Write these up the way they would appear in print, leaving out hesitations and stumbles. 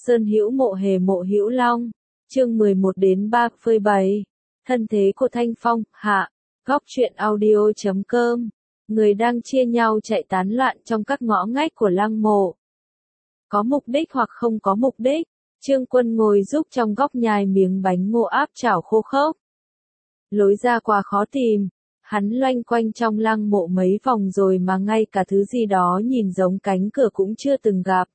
Sơn Hữu Mộ Hề Mộ Hữu Long, chương 11 đến 37. Thân thế của Thanh Phong, hạ. Góc truyện audio.com. Người đang chia nhau chạy tán loạn trong các ngõ ngách của lăng mộ. Có mục đích hoặc không có mục đích, Trương Quân ngồi giúp trong góc nhai miếng bánh ngô áp chảo khô khốc. Lối ra quá khó tìm, hắn loanh quanh trong lăng mộ mấy vòng rồi mà ngay cả thứ gì đó nhìn giống cánh cửa cũng chưa từng gặp.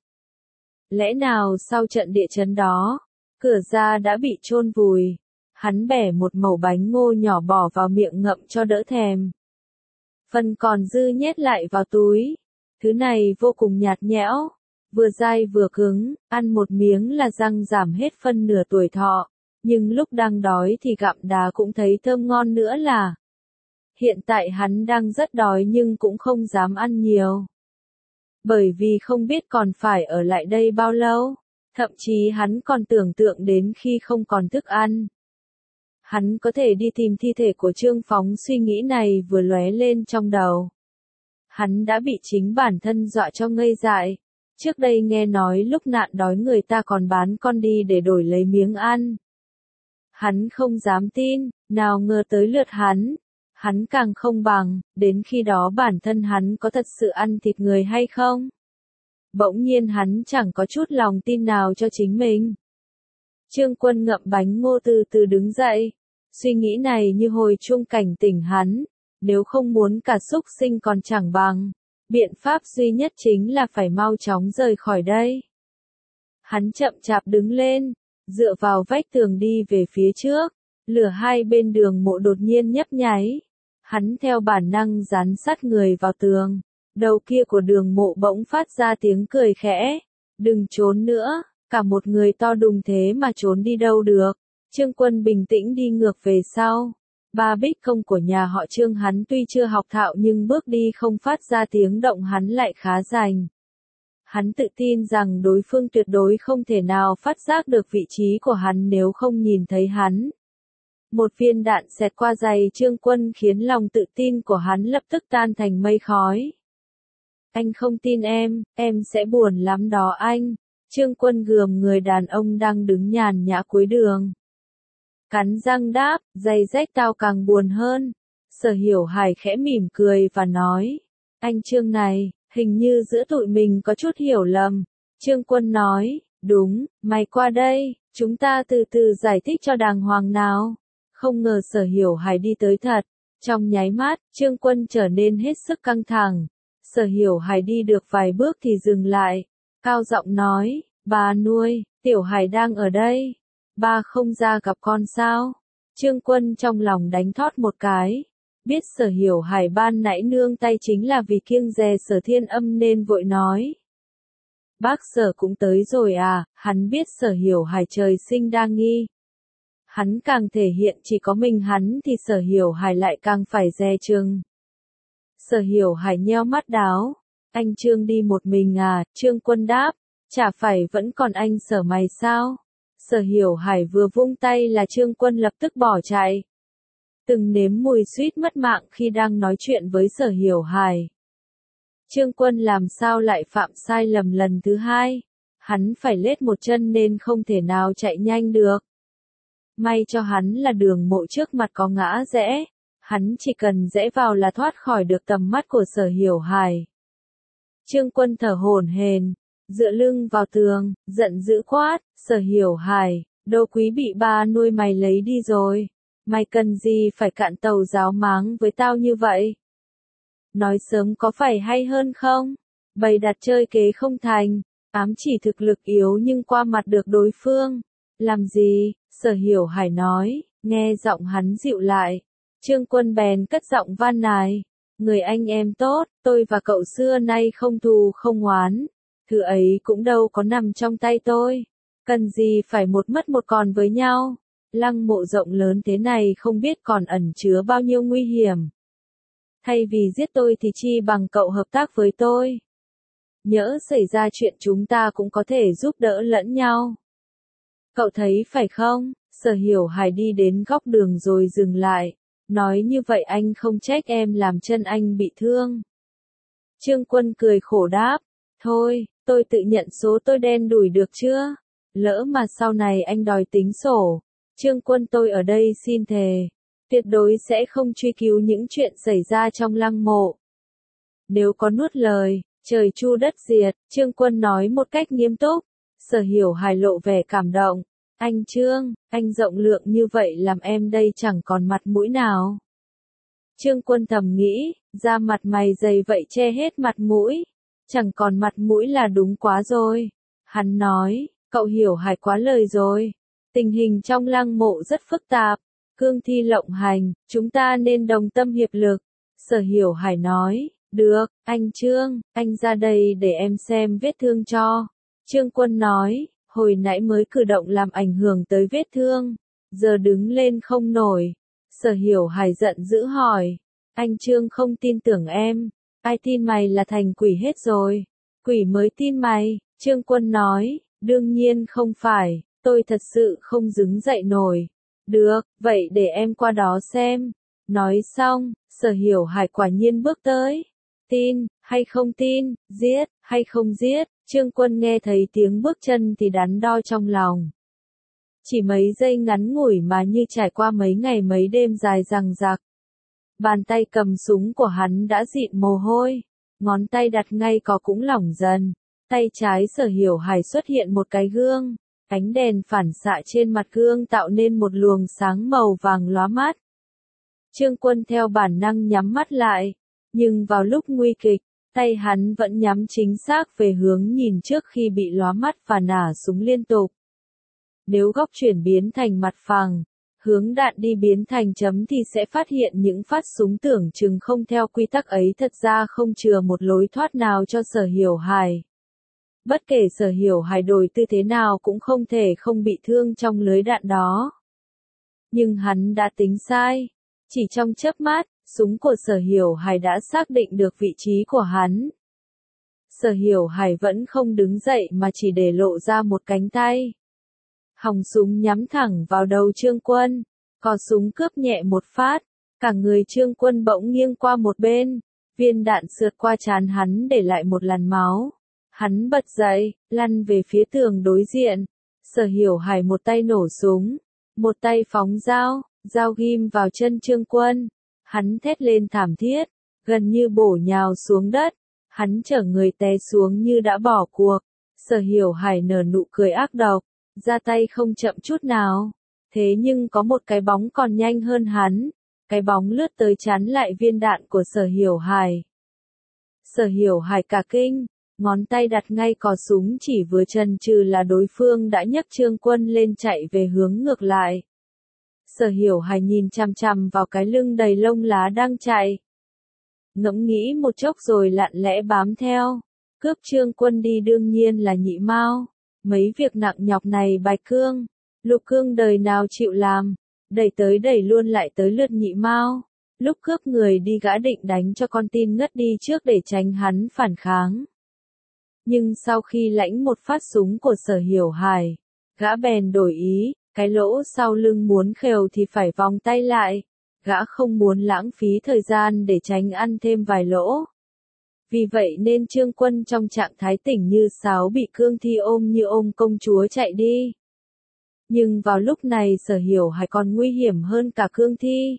Lẽ nào sau trận địa chấn đó, cửa ra đã bị chôn vùi? Hắn bẻ một mẩu bánh ngô nhỏ bỏ vào miệng ngậm cho đỡ thèm. Phần còn dư nhét lại vào túi. Thứ này vô cùng nhạt nhẽo, vừa dai vừa cứng, ăn một miếng là răng giảm hết phân nửa tuổi thọ, nhưng lúc đang đói thì gặm đá cũng thấy thơm ngon nữa là. Hiện tại hắn đang rất đói nhưng cũng không dám ăn nhiều. Bởi vì không biết còn phải ở lại đây bao lâu, thậm chí hắn còn tưởng tượng đến khi không còn thức ăn. Hắn có thể đi tìm thi thể của Trương Phóng, suy nghĩ này vừa lóe lên trong đầu. Hắn đã bị chính bản thân dọa cho ngây dại. Trước đây nghe nói lúc nạn đói người ta còn bán con đi để đổi lấy miếng ăn. Hắn không dám tin, nào ngờ tới lượt hắn. Hắn càng không bằng, đến khi đó bản thân hắn có thật sự ăn thịt người hay không? Bỗng nhiên hắn chẳng có chút lòng tin nào cho chính mình. Trương Quân ngậm bánh ngô từ từ đứng dậy. Suy nghĩ này như hồi chuông cảnh tỉnh hắn. Nếu không muốn cả súc sinh còn chẳng bằng, biện pháp duy nhất chính là phải mau chóng rời khỏi đây. Hắn chậm chạp đứng lên, dựa vào vách tường đi về phía trước. Lửa hai bên đường mộ đột nhiên nhấp nháy. Hắn theo bản năng dán sát người vào tường. Đầu kia của đường mộ bỗng phát ra tiếng cười khẽ. Đừng trốn nữa, cả một người to đùng thế mà trốn đi đâu được. Trương Quân bình tĩnh đi ngược về sau. Ba bích công của nhà họ Trương hắn tuy chưa học thạo nhưng bước đi không phát ra tiếng động hắn lại khá rành. Hắn tự tin rằng đối phương tuyệt đối không thể nào phát giác được vị trí của hắn nếu không nhìn thấy hắn. Một viên đạn xẹt qua giày Trương Quân khiến lòng tự tin của hắn lập tức tan thành mây khói. Anh không tin em sẽ buồn lắm đó anh. Trương Quân gườm người đàn ông đang đứng nhàn nhã cuối đường. Cắn răng đáp, giày rách tao càng buồn hơn. Sở Hiểu Hải khẽ mỉm cười và nói, anh Trương này, hình như giữa tụi mình có chút hiểu lầm. Trương Quân nói, đúng, mày qua đây, chúng ta từ từ giải thích cho đàng hoàng nào. Không ngờ Sở Hiểu Hải đi tới thật. Trong nháy mắt, Trương Quân trở nên hết sức căng thẳng. Sở Hiểu Hải đi được vài bước thì dừng lại. Cao giọng nói, bà nuôi, Tiểu Hải đang ở đây. Ba không ra gặp con sao? Trương Quân trong lòng đánh thót một cái. Biết Sở Hiểu Hải ban nãy nương tay chính là vì kiêng dè Sở Thiên Âm nên vội nói. Bác Sở cũng tới rồi à? Hắn biết Sở Hiểu Hải trời sinh đa nghi. Hắn càng thể hiện chỉ có mình hắn thì Sở Hiểu Hải lại càng phải dè chừng. Sở Hiểu Hải nheo mắt đáo. Anh Trương đi một mình à? Trương Quân đáp. Chả phải vẫn còn anh Sở mày sao? Sở Hiểu Hải vừa vung tay là Trương Quân lập tức bỏ chạy. Từng nếm mùi suýt mất mạng khi đang nói chuyện với Sở Hiểu Hải. Trương Quân làm sao lại phạm sai lầm lần thứ hai? Hắn phải lết một chân nên không thể nào chạy nhanh được. May cho hắn là đường mộ trước mặt có ngã rẽ. Hắn chỉ cần rẽ vào là thoát khỏi được tầm mắt của Sở Hiểu Hải. Trương Quân thở hổn hển, dựa lưng vào tường, giận dữ quát, Sở Hiểu Hải, đồ quý bị ba nuôi mày lấy đi rồi. Mày cần gì phải cạn tàu giáo máng với tao như vậy? Nói sớm có phải hay hơn không? Bày đặt chơi kế không thành, ám chỉ thực lực yếu nhưng qua mặt được đối phương. Làm gì? Sở Hiểu Hải nói, nghe giọng hắn dịu lại. Trương Quân bèn cất giọng van nài. Người anh em tốt, tôi và cậu xưa nay không thù không oán. Thứ ấy cũng đâu có nằm trong tay tôi. Cần gì phải một mất một còn với nhau. Lăng mộ rộng lớn thế này không biết còn ẩn chứa bao nhiêu nguy hiểm. Thay vì giết tôi thì chi bằng cậu hợp tác với tôi. Nhỡ xảy ra chuyện chúng ta cũng có thể giúp đỡ lẫn nhau. Cậu thấy phải không? Sở Hiểu Hải đi đến góc đường rồi dừng lại. Nói như vậy anh không trách em làm chân anh bị thương. Trương Quân cười khổ đáp. Thôi, tôi tự nhận số tôi đen đủi được chưa? lỡ mà sau này anh đòi tính sổ, Trương Quân tôi ở đây xin thề, tuyệt đối sẽ không truy cứu những chuyện xảy ra trong lăng mộ. Nếu có nuốt lời, trời chu đất diệt, Trương Quân nói một cách nghiêm túc. Sở Hiểu Hải lộ vẻ cảm động. Anh Trương, anh rộng lượng như vậy làm em đây chẳng còn mặt mũi nào. Trương Quân thầm nghĩ, da mặt mày dày vậy che hết mặt mũi. Chẳng còn mặt mũi là đúng quá rồi. Hắn nói, cậu Hiểu Hải quá lời rồi. Tình hình trong lăng mộ rất phức tạp. Cương thi lộng hành, chúng ta nên đồng tâm hiệp lực. Sở Hiểu Hải nói, được, anh Trương, anh ra đây để em xem vết thương cho. Trương Quân nói, hồi nãy mới cử động làm ảnh hưởng tới vết thương, giờ đứng lên không nổi. Sở Hiểu Hải giận dữ hỏi, anh Trương không tin tưởng em, ai tin mày là thành quỷ hết rồi, quỷ mới tin mày. Trương Quân nói, đương nhiên không phải, tôi thật sự không đứng dậy nổi. Được, vậy để em qua đó xem. Nói xong, Sở Hiểu Hải quả nhiên bước tới. Tin, hay không tin, giết, hay không giết, Trương Quân nghe thấy tiếng bước chân thì đắn đo trong lòng. Chỉ mấy giây ngắn ngủi mà như trải qua mấy ngày mấy đêm dài dằng dặc. Bàn tay cầm súng của hắn đã dịn mồ hôi, ngón tay đặt ngay có cũng lỏng dần. Tay trái Sở Hiểu Hải xuất hiện một cái gương, ánh đèn phản xạ trên mặt gương tạo nên một luồng sáng màu vàng lóa mắt. Trương Quân theo bản năng nhắm mắt lại, nhưng vào lúc nguy kịch, tay hắn vẫn nhắm chính xác về hướng nhìn trước khi bị lóa mắt và nả súng liên tục. Nếu góc chuyển biến thành mặt phẳng, hướng đạn đi biến thành chấm thì sẽ phát hiện những phát súng tưởng chừng không theo quy tắc ấy thật ra không chừa một lối thoát nào cho Sở Hiểu Hải. Bất kể Sở Hiểu Hải đổi tư thế nào cũng không thể không bị thương trong lưới đạn đó. Nhưng hắn đã tính sai. Chỉ trong chớp mắt, súng của Sở Hiểu Hải đã xác định được vị trí của hắn. Sở Hiểu Hải vẫn không đứng dậy mà chỉ để lộ ra một cánh tay. Hòng súng nhắm thẳng vào đầu Trương Quân, cò súng cướp nhẹ một phát, cả người Trương Quân bỗng nghiêng qua một bên, viên đạn sượt qua trán hắn để lại một làn máu. Hắn bật dậy, lăn về phía tường đối diện. Sở Hiểu Hải một tay nổ súng, một tay phóng dao ghim vào chân Trương Quân. Hắn thét lên thảm thiết, gần như bổ nhào xuống đất. Hắn chở người té xuống như đã bỏ cuộc. Sở Hiểu Hải nở nụ cười ác độc, ra tay không chậm chút nào. Thế nhưng có một cái bóng còn nhanh hơn hắn. Cái bóng lướt tới chắn lại viên đạn của Sở Hiểu Hải. Sở Hiểu Hải cả kinh, ngón tay đặt ngay cò súng chỉ vừa chần chừ là đối phương đã nhấc Trương Quân lên chạy về hướng ngược lại. Sở Hiểu Hải nhìn chằm chằm vào cái lưng đầy lông lá đang chạy. Ngẫm nghĩ một chốc rồi lặng lẽ bám theo. Cướp Trương Quân đi đương nhiên là Nhị Mao. Mấy việc nặng nhọc này Bạch Cương, Lục Cương đời nào chịu làm. Đẩy tới đẩy luôn lại tới lượt Nhị Mao. Lúc cướp người đi gã định đánh cho con tin ngất đi trước để tránh hắn phản kháng. Nhưng sau khi lãnh một phát súng của Sở Hiểu Hải, gã bèn đổi ý. Cái lỗ sau lưng muốn khều thì phải vòng tay lại. Gã không muốn lãng phí thời gian để tránh ăn thêm vài lỗ. Vì vậy nên Trương Quân trong trạng thái tỉnh như sáo bị cương thi ôm như ôm công chúa chạy đi. Nhưng vào lúc này Sở Hiểu Hải còn nguy hiểm hơn cả cương thi.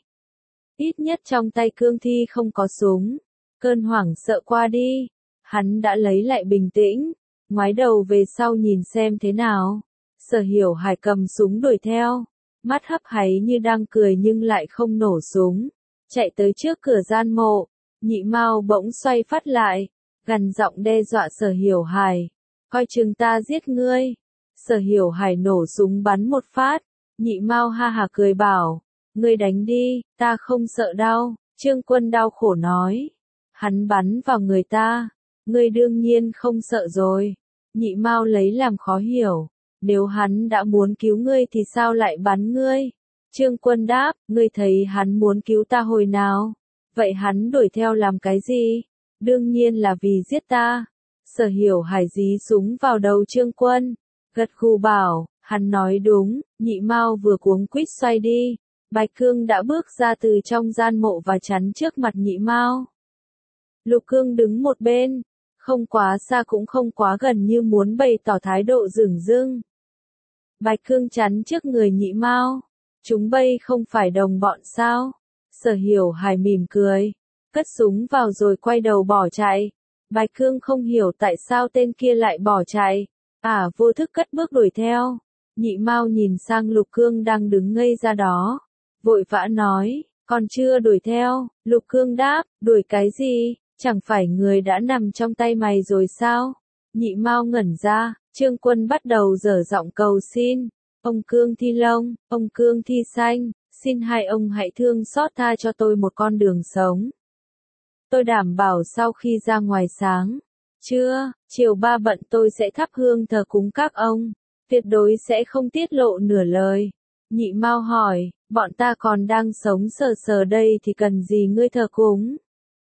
Ít nhất trong tay cương thi không có súng. Cơn hoảng sợ qua đi. Hắn đã lấy lại bình tĩnh. Ngoái đầu về sau nhìn xem thế nào. Sở Hiểu Hải cầm súng đuổi theo, mắt hấp háy như đang cười nhưng lại không nổ súng, chạy tới trước cửa gian mộ. Nhị Mao bỗng xoay phát lại, gằn giọng đe dọa Sở Hiểu Hải, coi chừng ta giết ngươi. Sở Hiểu Hải nổ súng bắn một phát, Nhị Mao ha hả cười bảo, ngươi đánh đi, ta không sợ đau. Trương Quân đau khổ nói, hắn bắn vào người ta, ngươi đương nhiên không sợ rồi. Nhị Mao lấy làm khó hiểu. Nếu hắn đã muốn cứu ngươi thì sao lại bắn ngươi? Trương Quân đáp, ngươi thấy hắn muốn cứu ta hồi nào? Vậy hắn đuổi theo làm cái gì? Đương nhiên là vì giết ta. Sở Hiểu Hải dí súng vào đầu Trương Quân. Gật gù bảo, hắn nói đúng. Nhị Mao vừa cuống quýt xoay đi. Bạch Cương đã bước ra từ trong gian mộ và chắn trước mặt Nhị Mao. Lục Cương đứng một bên, không quá xa cũng không quá gần như muốn bày tỏ thái độ dửng dưng. Bạch Cương chắn trước người Nhị Mao. Chúng bây không phải đồng bọn sao? Sở Hiểu Hải mỉm cười, cất súng vào rồi quay đầu bỏ chạy. Bạch Cương không hiểu tại sao tên kia lại bỏ chạy. Vô thức cất bước đuổi theo. Nhị Mao nhìn sang Lục Cương đang đứng ngây ra đó. Vội vã nói, còn chưa đuổi theo. Lục Cương đáp, đuổi cái gì? Chẳng phải người đã nằm trong tay mày rồi sao? Nhị Mao ngẩn ra, Trương Quân bắt đầu dở giọng cầu xin. Ông Cương Thi Long, ông Cương Thi Xanh, xin hai ông hãy thương xót tha cho tôi một con đường sống. Tôi đảm bảo sau khi ra ngoài sáng, chiều 3 bận tôi sẽ thắp hương thờ cúng các ông, tuyệt đối sẽ không tiết lộ nửa lời. Nhị Mao hỏi, bọn ta còn đang sống sờ sờ đây thì cần gì ngươi thờ cúng?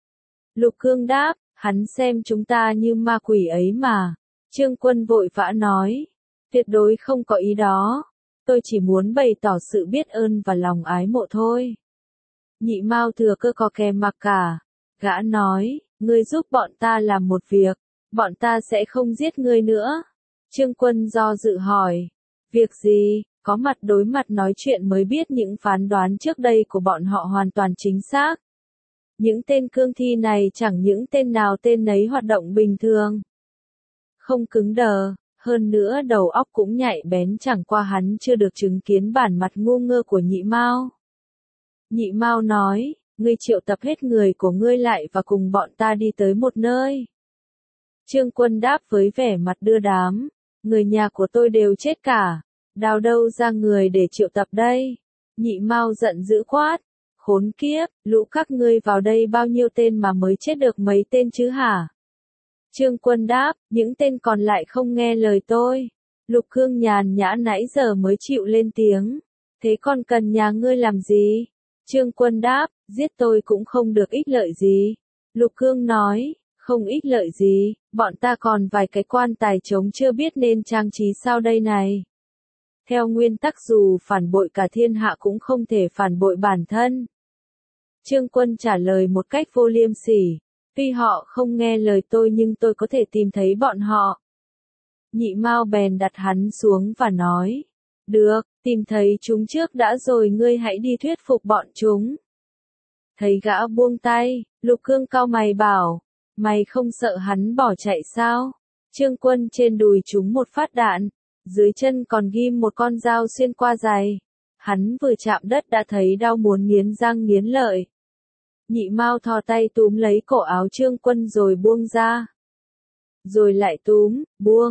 Lục Cương đáp, hắn xem chúng ta như ma quỷ ấy mà. Trương Quân vội vã nói, tuyệt đối không có ý đó. Tôi chỉ muốn bày tỏ sự biết ơn và lòng ái mộ thôi. Nhị Mao thừa cơ có kè mặc cả. Gã nói, ngươi giúp bọn ta làm một việc, bọn ta sẽ không giết ngươi nữa. Trương Quân do dự hỏi, việc gì? Có mặt đối mặt nói chuyện mới biết những phán đoán trước đây của bọn họ hoàn toàn chính xác. Những tên cương thi này chẳng những tên nào tên nấy hoạt động bình thường. Không cứng đờ, hơn nữa đầu óc cũng nhạy bén, chẳng qua hắn chưa được chứng kiến bản mặt ngu ngơ của Nhị Mao. Nhị Mao nói, ngươi triệu tập hết người của ngươi lại và cùng bọn ta đi tới một nơi. Trương Quân đáp với vẻ mặt đưa đám, người nhà của tôi đều chết cả, đào đâu ra người để triệu tập đây? Nhị Mao giận dữ quát, khốn kiếp, lũ các ngươi vào đây bao nhiêu tên mà mới chết được mấy tên chứ hả? Trương Quân đáp, những tên còn lại không nghe lời tôi. Lục Cương nhàn nhã nãy giờ mới chịu lên tiếng. Thế còn cần nhà ngươi làm gì? Trương Quân đáp, giết tôi cũng không được ích lợi gì. Lục Cương nói, không ích lợi gì, bọn ta còn vài cái quan tài trống chưa biết nên trang trí sao đây này. Theo nguyên tắc dù phản bội cả thiên hạ cũng không thể phản bội bản thân. Trương Quân trả lời một cách vô liêm sỉ, tuy họ không nghe lời tôi nhưng tôi có thể tìm thấy bọn họ. Nhị Mao bèn đặt hắn xuống và nói, được, tìm thấy chúng trước đã rồi ngươi hãy đi thuyết phục bọn chúng. Thấy gã buông tay, Lục Cương cau mày bảo, mày không sợ hắn bỏ chạy sao? Trương Quân trên đùi trúng một phát đạn, dưới chân còn ghim một con dao xuyên qua giày. Hắn vừa chạm đất đã thấy đau muốn nghiến răng nghiến lợi. Nhị Mao thò tay túm lấy cổ áo Trương Quân rồi buông ra. Rồi lại túm,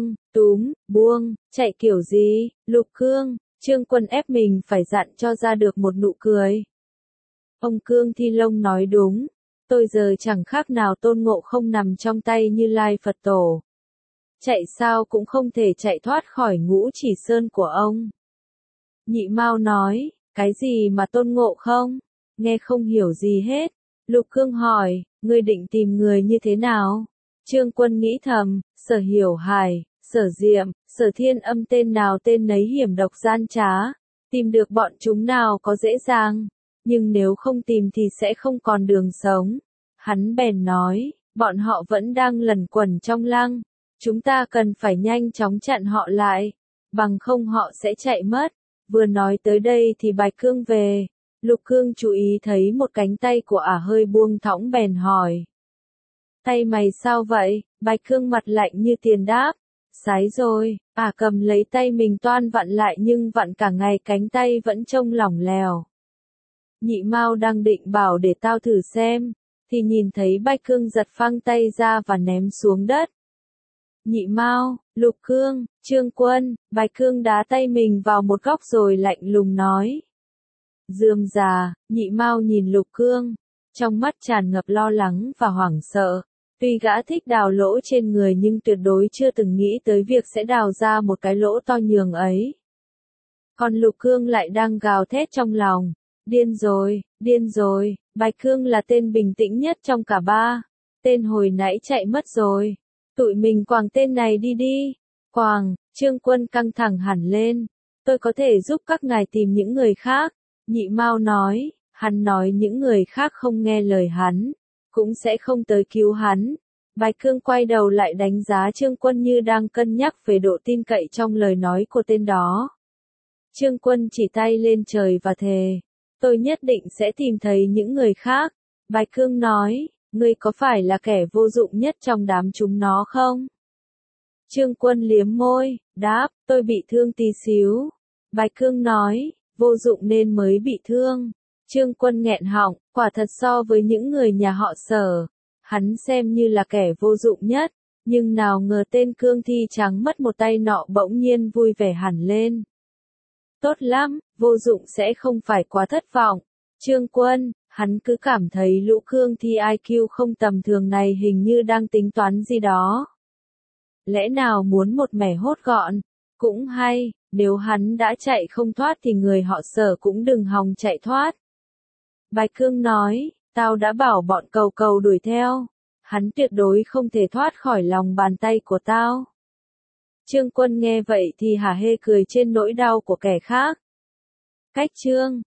buông, chạy kiểu gì? Lục Cương, Trương Quân ép mình phải dặn cho ra được một nụ cười. Ông Cương Thi Long nói đúng, tôi giờ chẳng khác nào Tôn Ngộ Không nằm trong tay Như Lai Phật Tổ. Chạy sao cũng không thể chạy thoát khỏi Ngũ Chỉ Sơn của ông. Nhị Mao nói, cái gì mà Tôn Ngộ Không? Nghe không hiểu gì hết. Lục Cương hỏi, ngươi định tìm người như thế nào? Trương Quân nghĩ thầm, Sở Hiểu Hải, Sở Diệm, Sở Thiên Âm tên nào tên nấy hiểm độc gian trá. Tìm được bọn chúng nào có dễ dàng, nhưng nếu không tìm thì sẽ không còn đường sống. Hắn bèn nói, bọn họ vẫn đang lẩn quẩn trong lăng. Chúng ta cần phải nhanh chóng chặn họ lại, bằng không họ sẽ chạy mất. Vừa nói tới đây thì Bạch Cương về. Lục Cương chú ý thấy một cánh tay của hơi buông thõng bèn hỏi. Tay mày sao vậy? Bạch Cương mặt lạnh như tiền đáp. Sái rồi, cầm lấy tay mình toan vặn lại nhưng vặn cả ngày cánh tay vẫn trông lỏng lẻo. Nhị Mao đang định bảo để tao thử xem, thì nhìn thấy Bạch Cương giật phăng tay ra và ném xuống đất. Nhị Mao, Lục Cương, Trương Quân, Bạch Cương đá tay mình vào một góc rồi lạnh lùng nói. Rườm rà, Nhị Mao nhìn Lục Cương, trong mắt tràn ngập lo lắng và hoảng sợ. Tuy gã thích đào lỗ trên người nhưng tuyệt đối chưa từng nghĩ tới việc sẽ đào ra một cái lỗ to nhường ấy. Còn Lục Cương lại đang gào thét trong lòng. Điên rồi, Bạch Cương là tên bình tĩnh nhất trong cả ba. Tên hồi nãy chạy mất rồi. Tụi mình quàng tên này đi. Quàng, Trương Quân căng thẳng hẳn lên. Tôi có thể giúp các ngài tìm những người khác. Nhị Mao nói, hắn nói những người khác không nghe lời hắn, cũng sẽ không tới cứu hắn. Bạch Cương quay đầu lại đánh giá Trương Quân như đang cân nhắc về độ tin cậy trong lời nói của tên đó. Trương Quân chỉ tay lên trời và thề. Tôi nhất định sẽ tìm thấy những người khác. Bạch Cương nói, ngươi có phải là kẻ vô dụng nhất trong đám chúng nó không? Trương Quân liếm môi, đáp, tôi bị thương tí xíu. Bạch Cương nói, vô dụng nên mới bị thương. Trương Quân nghẹn họng, quả thật so với những người nhà họ Sở, hắn xem như là kẻ vô dụng nhất, nhưng nào ngờ tên cương thi trắng mất một tay nọ bỗng nhiên vui vẻ hẳn lên. Tốt lắm, vô dụng sẽ không phải quá thất vọng. Trương Quân, hắn cứ cảm thấy lũ cương thi IQ không tầm thường này hình như đang tính toán gì đó. Lẽ nào muốn một mẻ hốt gọn? Cũng hay, nếu hắn đã chạy không thoát thì người họ Sở cũng đừng hòng chạy thoát. Bạch Cương nói, tao đã bảo bọn cầu cầu đuổi theo. Hắn tuyệt đối không thể thoát khỏi lòng bàn tay của tao. Trương Quân nghe vậy thì hả hê cười trên nỗi đau của kẻ khác. Cách chương